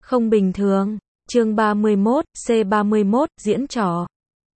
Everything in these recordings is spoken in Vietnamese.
Không bình thường. Chương 31, C31, diễn trò.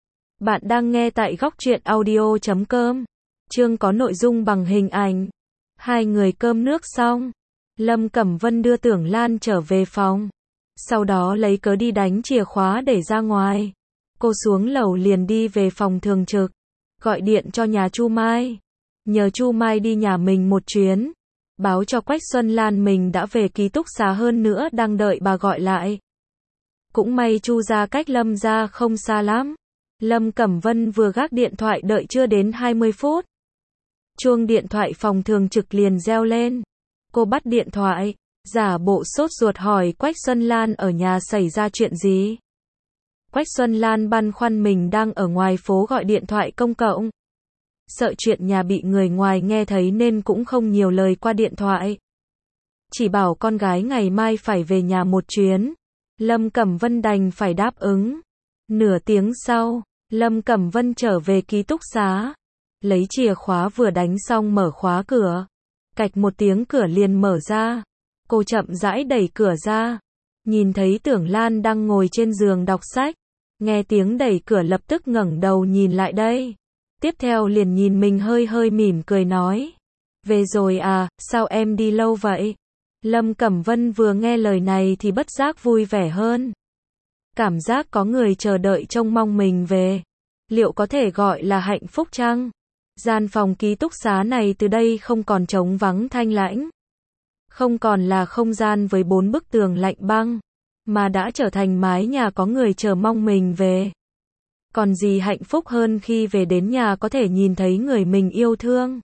Bạn đang nghe tại góc truyện audio.com. Chương có nội dung bằng hình ảnh. Hai người cơm nước xong, Lâm Cẩm Vân đưa Tưởng Lan trở về phòng. Sau đó lấy cớ đi đánh chìa khóa để ra ngoài. Cô xuống lầu liền đi về phòng thường trực, gọi điện cho nhà Chu Mai, nhờ Chu Mai đi nhà mình một chuyến, báo cho Quách Xuân Lan mình đã về ký túc xá, hơn nữa đang đợi bà gọi lại. Cũng may Chu gia cách Lâm gia không xa lắm. Lâm Cẩm Vân vừa gác điện thoại đợi chưa đến 20 phút. Chuông điện thoại phòng thường trực liền reo lên. Cô bắt điện thoại, giả bộ sốt ruột hỏi Quách Xuân Lan ở nhà xảy ra chuyện gì. Quách Xuân Lan băn khoăn mình đang ở ngoài phố gọi điện thoại công cộng. Sợ chuyện nhà bị người ngoài nghe thấy nên cũng không nhiều lời qua điện thoại. Chỉ bảo con gái ngày mai phải về nhà một chuyến. Lâm Cẩm Vân đành phải đáp ứng. Nửa tiếng sau, Lâm Cẩm Vân trở về ký túc xá. Lấy chìa khóa vừa đánh xong mở khóa cửa. Cạch một tiếng cửa liền mở ra. Cô chậm rãi đẩy cửa ra. Nhìn thấy Tưởng Lan đang ngồi trên giường đọc sách. Nghe tiếng đẩy cửa lập tức ngẩng đầu nhìn lại đây. Tiếp theo liền nhìn mình hơi hơi mỉm cười nói. Về rồi à, sao em đi lâu vậy? Lâm Cẩm Vân vừa nghe lời này thì bất giác vui vẻ hơn. Cảm giác có người chờ đợi trông mong mình về. Liệu có thể gọi là hạnh phúc chăng? Gian phòng ký túc xá này từ đây không còn trống vắng thanh lãnh. Không còn là không gian với 4 bức tường lạnh băng, mà đã trở thành mái nhà có người chờ mong mình về. Còn gì hạnh phúc hơn khi về đến nhà có thể nhìn thấy người mình yêu thương?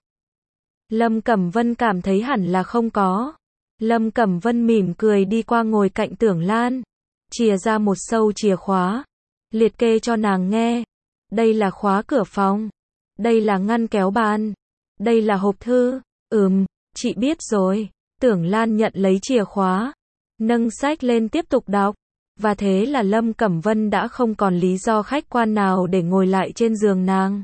Lâm Cẩm Vân cảm thấy hẳn là không có. Lâm Cẩm Vân mỉm cười đi qua ngồi cạnh Tưởng Lan, chìa ra một sâu chìa khóa, liệt kê cho nàng nghe. Đây là khóa cửa phòng, đây là ngăn kéo bàn, đây là hộp thư. Chị biết rồi. Tưởng Lan nhận lấy chìa khóa, nâng sách lên tiếp tục đọc. Và thế là Lâm Cẩm Vân đã không còn lý do khách quan nào để ngồi lại trên giường nàng.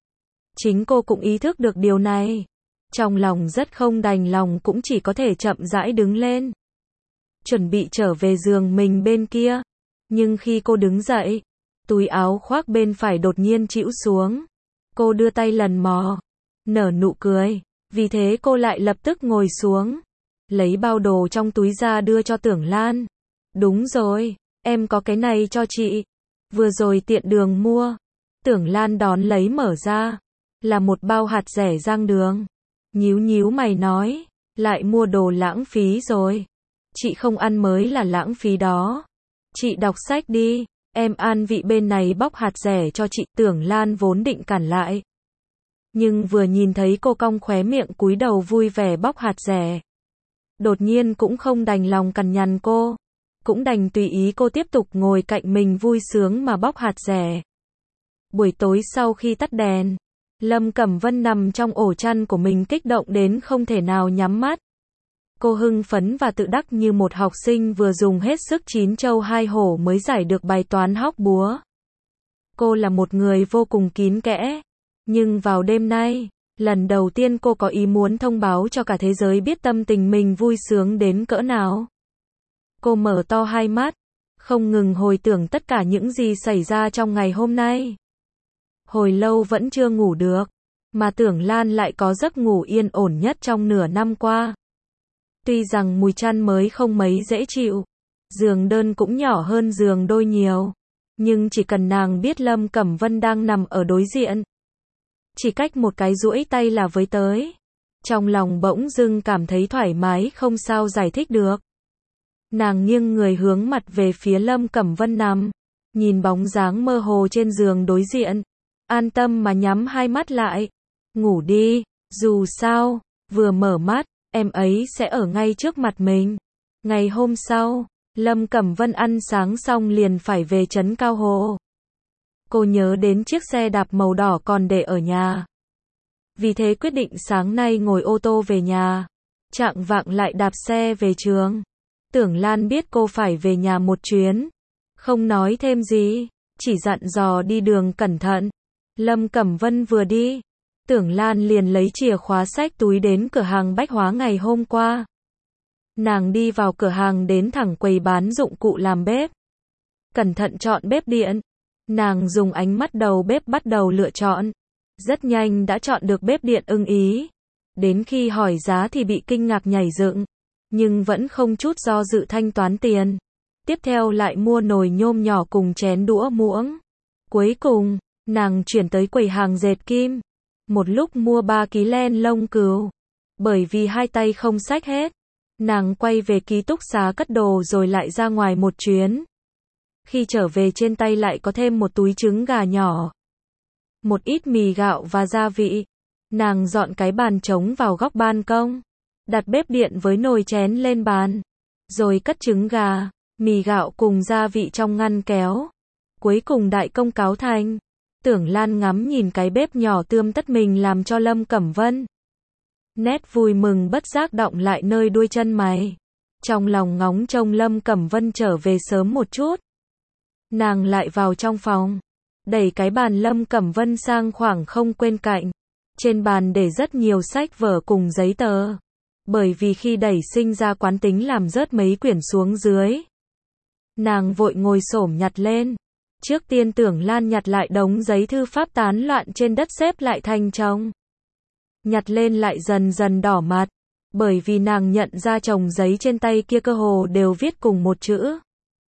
Chính cô cũng ý thức được điều này. Trong lòng rất không đành lòng cũng chỉ có thể chậm rãi đứng lên, chuẩn bị trở về giường mình bên kia. Nhưng khi cô đứng dậy, túi áo khoác bên phải đột nhiên chĩu xuống. Cô đưa tay lần mò, nở nụ cười. Vì thế cô lại lập tức ngồi xuống, lấy bao đồ trong túi ra đưa cho Tưởng Lan. Đúng rồi, em có cái này cho chị. Vừa rồi tiện đường mua. Tưởng Lan đón lấy mở ra. Là một bao hạt dẻ rang đường. Nhíu nhíu mày nói, lại mua đồ lãng phí rồi. Chị không ăn mới là lãng phí đó. Chị đọc sách đi, em an vị bên này bóc hạt dẻ cho chị. Tưởng Lan vốn định cản lại, nhưng vừa nhìn thấy cô cong khóe miệng cúi đầu vui vẻ bóc hạt dẻ, đột nhiên cũng không đành lòng cằn nhằn cô, cũng đành tùy ý cô tiếp tục ngồi cạnh mình vui sướng mà bóc hạt dẻ. Buổi tối sau khi tắt đèn, Lâm Cẩm Vân nằm trong ổ chăn của mình kích động đến không thể nào nhắm mắt. Cô hưng phấn và tự đắc như một học sinh vừa dùng hết sức 9 trâu 2 hổ mới giải được bài toán hóc búa. Cô là một người vô cùng kín kẽ. Nhưng vào đêm nay, lần đầu tiên cô có ý muốn thông báo cho cả thế giới biết tâm tình mình vui sướng đến cỡ nào. Cô mở to hai mắt, không ngừng hồi tưởng tất cả những gì xảy ra trong ngày hôm nay. Hồi lâu vẫn chưa ngủ được, mà Tưởng Lan lại có giấc ngủ yên ổn nhất trong nửa năm qua. Tuy rằng mùi chăn mới không mấy dễ chịu, giường đơn cũng nhỏ hơn giường đôi nhiều, nhưng chỉ cần nàng biết Lâm Cẩm Vân đang nằm ở đối diện, chỉ cách một cái duỗi tay là với tới, trong lòng bỗng dưng cảm thấy thoải mái không sao giải thích được. Nàng nghiêng người hướng mặt về phía Lâm Cẩm Vân nằm, nhìn bóng dáng mơ hồ trên giường đối diện, an tâm mà nhắm hai mắt lại. Ngủ đi, dù sao, vừa mở mắt, em ấy sẽ ở ngay trước mặt mình. Ngày hôm sau, Lâm Cẩm Vân ăn sáng xong liền phải về trấn Cao Hồ. Cô nhớ đến chiếc xe đạp màu đỏ còn để ở nhà. Vì thế quyết định sáng nay ngồi ô tô về nhà, chạng vạng lại đạp xe về trường. Tưởng Lan biết cô phải về nhà một chuyến, không nói thêm gì, chỉ dặn dò đi đường cẩn thận. Lâm Cẩm Vân vừa đi, Tưởng Lan liền lấy chìa khóa xách túi đến cửa hàng bách hóa ngày hôm qua. Nàng đi vào cửa hàng đến thẳng quầy bán dụng cụ làm bếp. Cẩn thận chọn bếp điện. Nàng dùng ánh mắt đầu bếp bắt đầu lựa chọn. Rất nhanh đã chọn được bếp điện ưng ý. Đến khi hỏi giá thì bị kinh ngạc nhảy dựng. Nhưng vẫn không chút do dự thanh toán tiền. Tiếp theo lại mua nồi nhôm nhỏ cùng chén đũa muỗng. Cuối cùng, nàng chuyển tới quầy hàng dệt kim. Một lúc mua 3 ký len lông cừu. Bởi vì hai tay không xách hết. Nàng quay về ký túc xá cất đồ rồi lại ra ngoài một chuyến. Khi trở về trên tay lại có thêm một túi trứng gà nhỏ. Một ít mì gạo và gia vị. Nàng dọn cái bàn trống vào góc ban công. Đặt bếp điện với nồi chén lên bàn. Rồi cất trứng gà, mì gạo cùng gia vị trong ngăn kéo. Cuối cùng đại công cáo thành. Tưởng Lan ngắm nhìn cái bếp nhỏ tươm tất mình làm cho Lâm Cẩm Vân. Nét vui mừng bất giác đọng lại nơi đuôi chân mày. Trong lòng ngóng trông Lâm Cẩm Vân trở về sớm một chút. Nàng lại vào trong phòng. Đẩy cái bàn Lâm Cẩm Vân sang khoảng không quên cạnh. Trên bàn để rất nhiều sách vở cùng giấy tờ. Bởi vì khi đẩy sinh ra quán tính làm rớt mấy quyển xuống dưới. Nàng vội ngồi xổm nhặt lên. Trước tiên Tưởng Lan nhặt lại đống giấy thư pháp tán loạn trên đất xếp lại thành chồng. Nhặt lên lại dần dần đỏ mặt. Bởi vì nàng nhận ra chồng giấy trên tay kia cơ hồ đều viết cùng một chữ.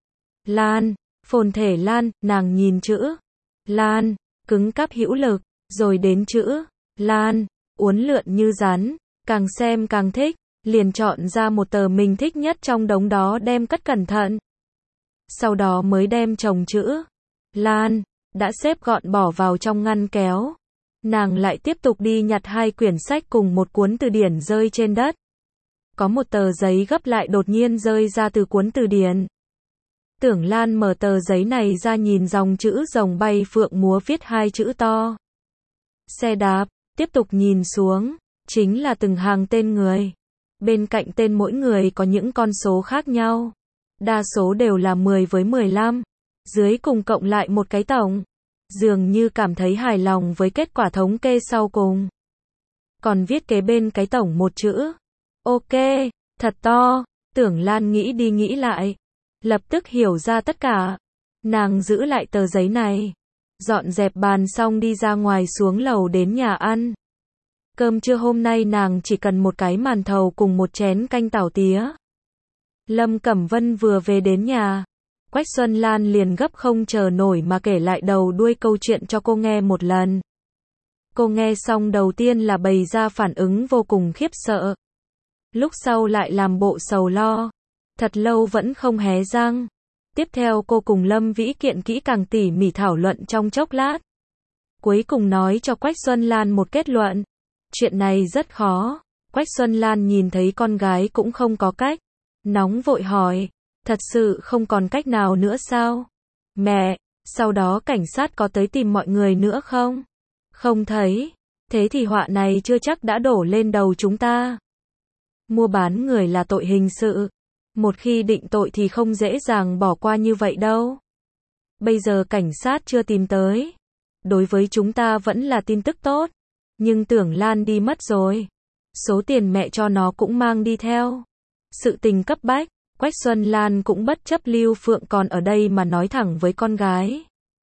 Lan, phồn thể Lan, nàng nhìn chữ Lan, cứng cáp hữu lực, rồi đến chữ Lan, uốn lượn như rắn, càng xem càng thích, liền chọn ra một tờ mình thích nhất trong đống đó đem cất cẩn thận. Sau đó mới đem chồng chữ Lan, đã xếp gọn bỏ vào trong ngăn kéo. Nàng lại tiếp tục đi nhặt 2 quyển sách cùng một cuốn từ điển rơi trên đất. Có một tờ giấy gấp lại đột nhiên rơi ra từ cuốn từ điển. Tưởng Lan mở tờ giấy này ra nhìn dòng chữ rồng bay phượng múa viết 2 chữ to. Xe đạp, tiếp tục nhìn xuống, chính là từng hàng tên người. Bên cạnh tên mỗi người có những con số khác nhau. Đa số đều là 10 với 15. Dưới cùng cộng lại một cái tổng. Dường như cảm thấy hài lòng với kết quả thống kê sau cùng. Còn viết kế bên cái tổng một chữ. Ok, thật to. Tưởng Lan nghĩ đi nghĩ lại. Lập tức hiểu ra tất cả. Nàng giữ lại tờ giấy này. Dọn dẹp bàn xong đi ra ngoài xuống lầu đến nhà ăn. Cơm trưa hôm nay nàng chỉ cần một cái màn thầu cùng một chén canh tảo tía. Lâm Cẩm Vân vừa về đến nhà. Quách Xuân Lan liền gấp không chờ nổi mà kể lại đầu đuôi câu chuyện cho cô nghe một lần. Cô nghe xong đầu tiên là bày ra phản ứng vô cùng khiếp sợ. Lúc sau lại làm bộ sầu lo. Thật lâu vẫn không hé răng. Tiếp theo cô cùng Lâm Vĩ Kiện kỹ càng tỉ mỉ thảo luận trong chốc lát. Cuối cùng nói cho Quách Xuân Lan một kết luận. Chuyện này rất khó. Quách Xuân Lan nhìn thấy con gái cũng không có cách. Nóng vội hỏi. Thật sự không còn cách nào nữa sao? Mẹ, sau đó cảnh sát có tới tìm mọi người nữa không? Không thấy. Thế thì họa này chưa chắc đã đổ lên đầu chúng ta. Mua bán người là tội hình sự. Một khi định tội thì không dễ dàng bỏ qua như vậy đâu. Bây giờ cảnh sát chưa tìm tới. Đối với chúng ta vẫn là tin tức tốt. Nhưng Tưởng Lan đi mất rồi. Số tiền mẹ cho nó cũng mang đi theo. Sự tình cấp bách. Quách Xuân Lan cũng bất chấp Lưu Phượng còn ở đây mà nói thẳng với con gái.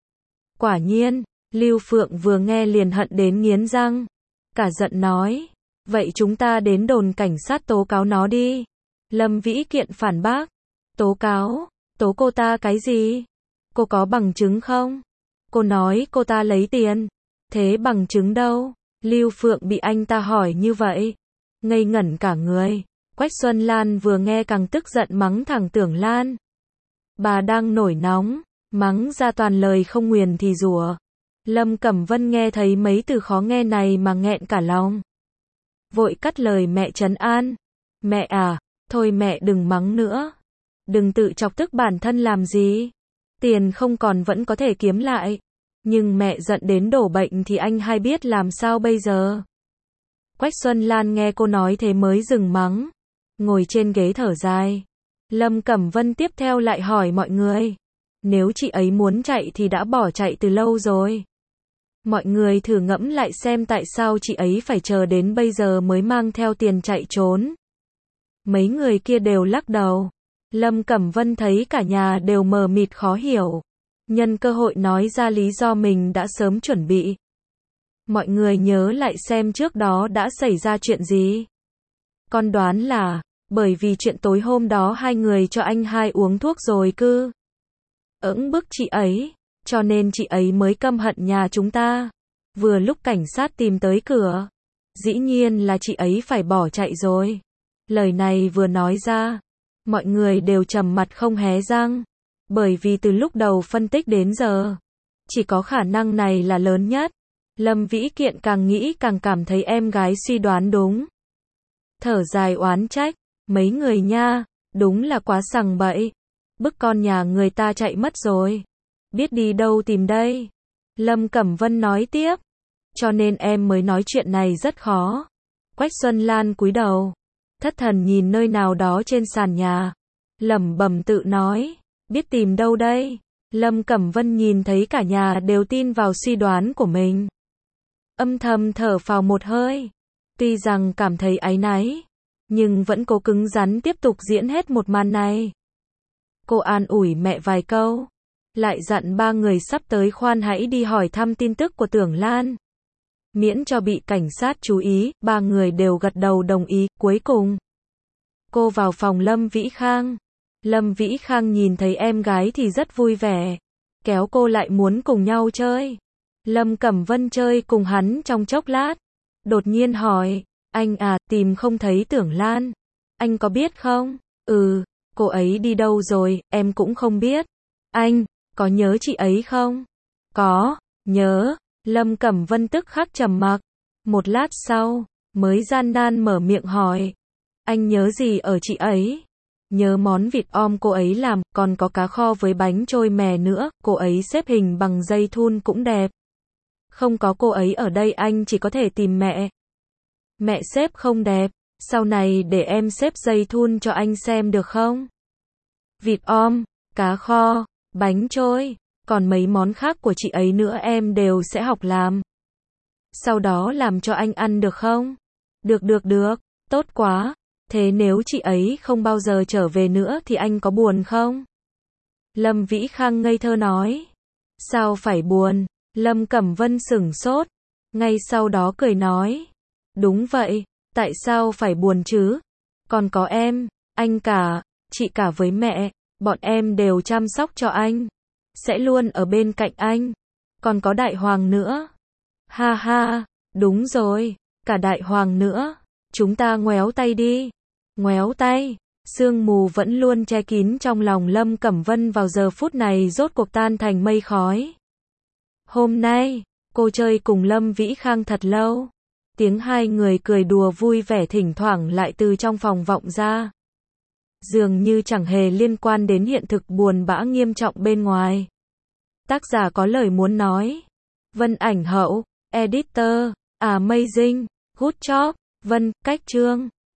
Quả nhiên, Lưu Phượng vừa nghe liền hận đến nghiến răng. Cả giận nói. Vậy chúng ta đến đồn cảnh sát tố cáo nó đi. Lâm Vĩ Kiện phản bác. Tố cáo? Tố cô ta cái gì? Cô có bằng chứng không? Cô nói cô ta lấy tiền. Thế bằng chứng đâu? Lưu Phượng bị anh ta hỏi như vậy. Ngây ngẩn cả người. Quách Xuân Lan vừa nghe càng tức giận mắng thẳng Tưởng Lan. Bà đang nổi nóng, mắng ra toàn lời không nguyền thì rủa. Lâm Cẩm Vân nghe thấy mấy từ khó nghe này mà nghẹn cả lòng. Vội cắt lời mẹ trấn an. Mẹ à, thôi mẹ đừng mắng nữa. Đừng tự chọc tức bản thân làm gì. Tiền không còn vẫn có thể kiếm lại. Nhưng mẹ giận đến đổ bệnh thì anh hay biết làm sao bây giờ. Quách Xuân Lan nghe cô nói thế mới dừng mắng. Ngồi trên ghế thở dài. Lâm Cẩm Vân tiếp theo lại hỏi mọi người. Nếu chị ấy muốn chạy thì đã bỏ chạy từ lâu rồi. Mọi người thử ngẫm lại xem tại sao chị ấy phải chờ đến bây giờ mới mang theo tiền chạy trốn. Mấy người kia đều lắc đầu. Lâm Cẩm Vân thấy cả nhà đều mờ mịt khó hiểu. Nhân cơ hội nói ra lý do mình đã sớm chuẩn bị. Mọi người nhớ lại xem trước đó đã xảy ra chuyện gì. Con đoán là, bởi vì chuyện tối hôm đó hai người cho anh hai uống thuốc rồi cứ ỡng bức chị ấy, cho nên chị ấy mới căm hận nhà chúng ta. Vừa lúc cảnh sát tìm tới cửa, dĩ nhiên là chị ấy phải bỏ chạy rồi. Lời này vừa nói ra, mọi người đều trầm mặt không hé răng, bởi vì từ lúc đầu phân tích đến giờ, chỉ có khả năng này là lớn nhất. Lâm Vĩ Kiện càng nghĩ càng cảm thấy em gái suy đoán đúng. Thở dài oán trách, mấy người nha, đúng là quá sằng bậy, bức con nhà người ta chạy mất rồi, biết đi đâu tìm đây. Lâm Cẩm Vân nói tiếp, cho nên em mới nói chuyện này rất khó. Quách Xuân Lan cúi đầu, thất thần nhìn nơi nào đó trên sàn nhà, lẩm bẩm tự nói, biết tìm đâu đây. Lâm Cẩm Vân nhìn thấy cả nhà đều tin vào suy đoán của mình, âm thầm thở phào một hơi, tuy rằng cảm thấy áy náy, nhưng vẫn cố cứng rắn tiếp tục diễn hết một màn này. Cô an ủi mẹ vài câu, lại dặn ba người sắp tới khoan hãy đi hỏi thăm tin tức của Tưởng Lan, miễn cho bị cảnh sát chú ý. Ba người đều gật đầu đồng ý. Cuối cùng, cô vào phòng Lâm Vĩ Khang. Lâm Vĩ Khang nhìn thấy em gái thì rất vui vẻ, kéo cô lại muốn cùng nhau chơi. Lâm Cẩm Vân chơi cùng hắn trong chốc lát, đột nhiên hỏi, anh à, tìm không thấy Tưởng Lan, anh có biết không? Cô ấy đi đâu rồi, em cũng không biết. Anh, có nhớ chị ấy không? Có, nhớ. Lâm Cẩm Vân tức khắc trầm mặc, một lát sau, mới gian nan mở miệng hỏi, anh nhớ gì ở chị ấy? Nhớ món vịt om cô ấy làm, còn có cá kho với bánh trôi mè nữa, cô ấy xếp hình bằng dây thun cũng đẹp. Không có cô ấy ở đây anh chỉ có thể tìm mẹ. Mẹ xếp không đẹp, sau này để em xếp dây thun cho anh xem được không? Vịt om, cá kho, bánh trôi, còn mấy món khác của chị ấy nữa em đều sẽ học làm. Sau đó làm cho anh ăn được không? Được, tốt quá. Thế nếu chị ấy không bao giờ trở về nữa thì anh có buồn không? Lâm Vĩ Khang ngây thơ nói. Sao phải buồn? Lâm Cẩm Vân sửng sốt, ngay sau đó cười nói. Đúng vậy, tại sao phải buồn chứ? Còn có em, anh cả, chị cả với mẹ, bọn em đều chăm sóc cho anh, sẽ luôn ở bên cạnh anh. Còn có Đại Hoàng nữa. Ha ha, đúng rồi, cả Đại Hoàng nữa. Chúng ta ngoéo tay đi. Ngoéo tay. Sương mù vẫn luôn che kín trong lòng Lâm Cẩm Vân vào giờ phút này rốt cuộc tan thành mây khói. Hôm nay, cô chơi cùng Lâm Vĩ Khang thật lâu. Tiếng hai người cười đùa vui vẻ thỉnh thoảng lại từ trong phòng vọng ra, dường như chẳng hề liên quan đến hiện thực buồn bã nghiêm trọng bên ngoài. Tác giả có lời muốn nói. Vân Ảnh Hậu, Editor, Amazing, Good Job, Vân, Cách Chương.